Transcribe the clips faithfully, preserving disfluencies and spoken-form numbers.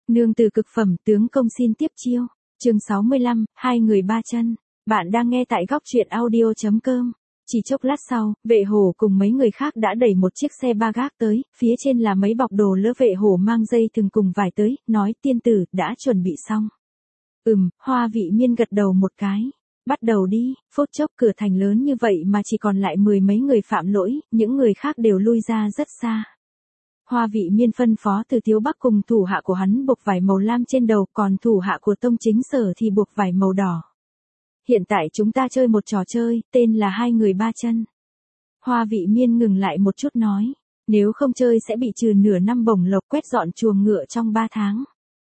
Nương từ cực phẩm, tướng công xin tiếp chiêu. Chương sáu mươi lăm, hai người ba chân. Bạn đang nghe tại góc truyện audio chấm com. Chỉ chốc lát sau, vệ hổ cùng mấy người khác đã đẩy một chiếc xe ba gác tới, phía trên là mấy bọc đồ lỡ. Vệ hổ mang dây thừng cùng vải tới, nói tiên tử, đã chuẩn bị xong. Ừm, Hoa Vị Miên gật đầu một cái. Bắt đầu đi. Phút chốc cửa thành lớn như vậy mà chỉ còn lại mười mấy người phạm lỗi, những người khác đều lui ra rất xa. Hoa Vị Miên phân phó Từ Tiếu Bắc cùng thủ hạ của hắn buộc vải màu lam trên đầu, còn thủ hạ của Tông Chính Sở thì buộc vải màu đỏ. Hiện tại chúng ta chơi một trò chơi, tên là hai người ba chân. Hoa Vị Miên ngừng lại một chút nói, nếu không chơi sẽ bị trừ nửa năm bổng lộc, quét dọn chuồng ngựa trong ba tháng.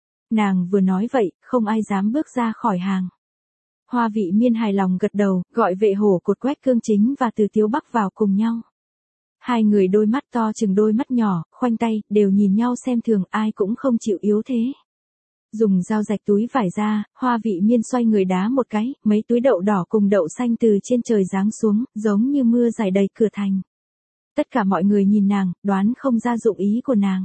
Nàng vừa nói vậy, không ai dám bước ra khỏi hàng. Hoa Vị Miên hài lòng gật đầu, gọi vệ hổ cột Quách Cương Chính và Từ Tiếu Bắc vào cùng nhau. Hai người đôi mắt to chừng đôi mắt nhỏ, khoanh tay, đều nhìn nhau xem thường, ai cũng không chịu yếu thế. Dùng dao rạch túi vải ra, Hoa Vị Miên xoay người đá một cái, mấy túi đậu đỏ cùng đậu xanh từ trên trời giáng xuống, giống như mưa rải đầy cửa thành. Tất cả mọi người nhìn nàng, đoán không ra dụng ý của nàng.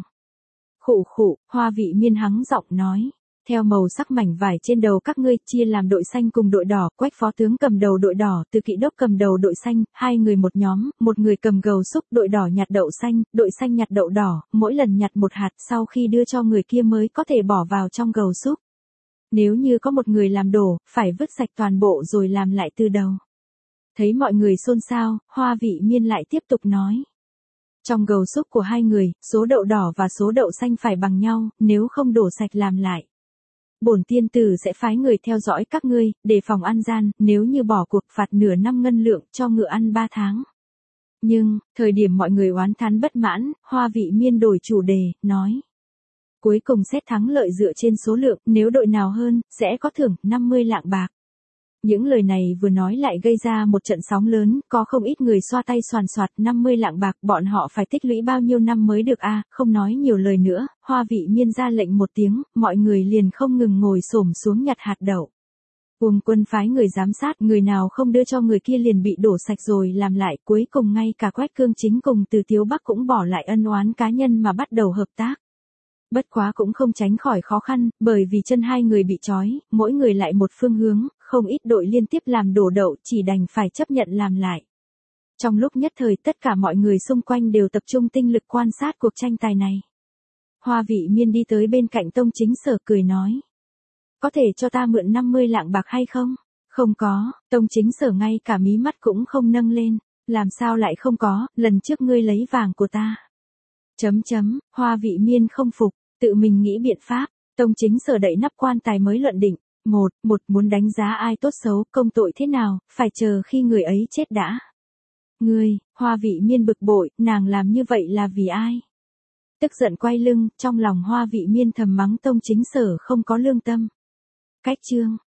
Khụ khụ, Hoa Vị Miên hắng giọng nói. Theo màu sắc mảnh vải trên đầu các ngươi, chia làm đội xanh cùng đội đỏ, Quách phó tướng cầm đầu đội đỏ, Từ Kỵ đốc cầm đầu đội xanh, hai người một nhóm, một người cầm gầu xúc, đội đỏ nhặt đậu xanh, đội xanh nhặt đậu đỏ, mỗi lần nhặt một hạt, sau khi đưa cho người kia mới có thể bỏ vào trong gầu xúc. Nếu như có một người làm đổ, phải vứt sạch toàn bộ rồi làm lại từ đầu. Thấy mọi người xôn xao, Hoa Vị Miên lại tiếp tục nói. Trong gầu xúc của hai người, số đậu đỏ và số đậu xanh phải bằng nhau, nếu không đổ sạch làm lại. Bổn tiên tử sẽ phái người theo dõi các ngươi, để phòng ăn gian, nếu như bỏ cuộc phạt nửa năm ngân lượng, cho ngựa ăn ba tháng. Nhưng, thời điểm mọi người oán thán bất mãn, Hoa Vị Miên đổi chủ đề, nói. Cuối cùng xét thắng lợi dựa trên số lượng, nếu đội nào hơn, sẽ có thưởng năm mươi lạng bạc. Những lời này vừa nói lại gây ra một trận sóng lớn, có không ít người xoa tay xoàn xoạt, năm mươi lạng bạc, bọn họ phải tích lũy bao nhiêu năm mới được a? À, không nói nhiều lời nữa, Hoa Vị Miên ra lệnh một tiếng, mọi người liền không ngừng ngồi xổm xuống nhặt hạt đậu. Uông Quân phái người giám sát, người nào không đưa cho người kia liền bị đổ sạch rồi làm lại, cuối cùng ngay cả Quách Cương Chính cùng Từ Tiếu Bắc cũng bỏ lại ân oán cá nhân mà bắt đầu hợp tác. Bất quá cũng không tránh khỏi khó khăn, bởi vì chân hai người bị trói, mỗi người lại một phương hướng, không ít đội liên tiếp làm đổ đậu, chỉ đành phải chấp nhận làm lại. Trong lúc nhất thời tất cả mọi người xung quanh đều tập trung tinh lực quan sát cuộc tranh tài này. Hoa Vị Miên đi tới bên cạnh Tông Chính Sở cười nói. Có thể cho ta mượn năm mươi lạng bạc hay không? Không có, Tông Chính Sở ngay cả mí mắt cũng không nâng lên. Làm sao lại không có, lần trước ngươi lấy vàng của ta. Chấm chấm, Hoa Vị Miên không phục. Tự mình nghĩ biện pháp, Tông Chính Sở đậy nắp quan tài mới luận định, một, một muốn đánh giá ai tốt xấu, công tội thế nào, phải chờ khi người ấy chết đã. Ngươi, Hoa Vị Miên bực bội, nàng làm như vậy là vì ai? Tức giận quay lưng, trong lòng Hoa Vị Miên thầm mắng Tông Chính Sở không có lương tâm. Cách chương,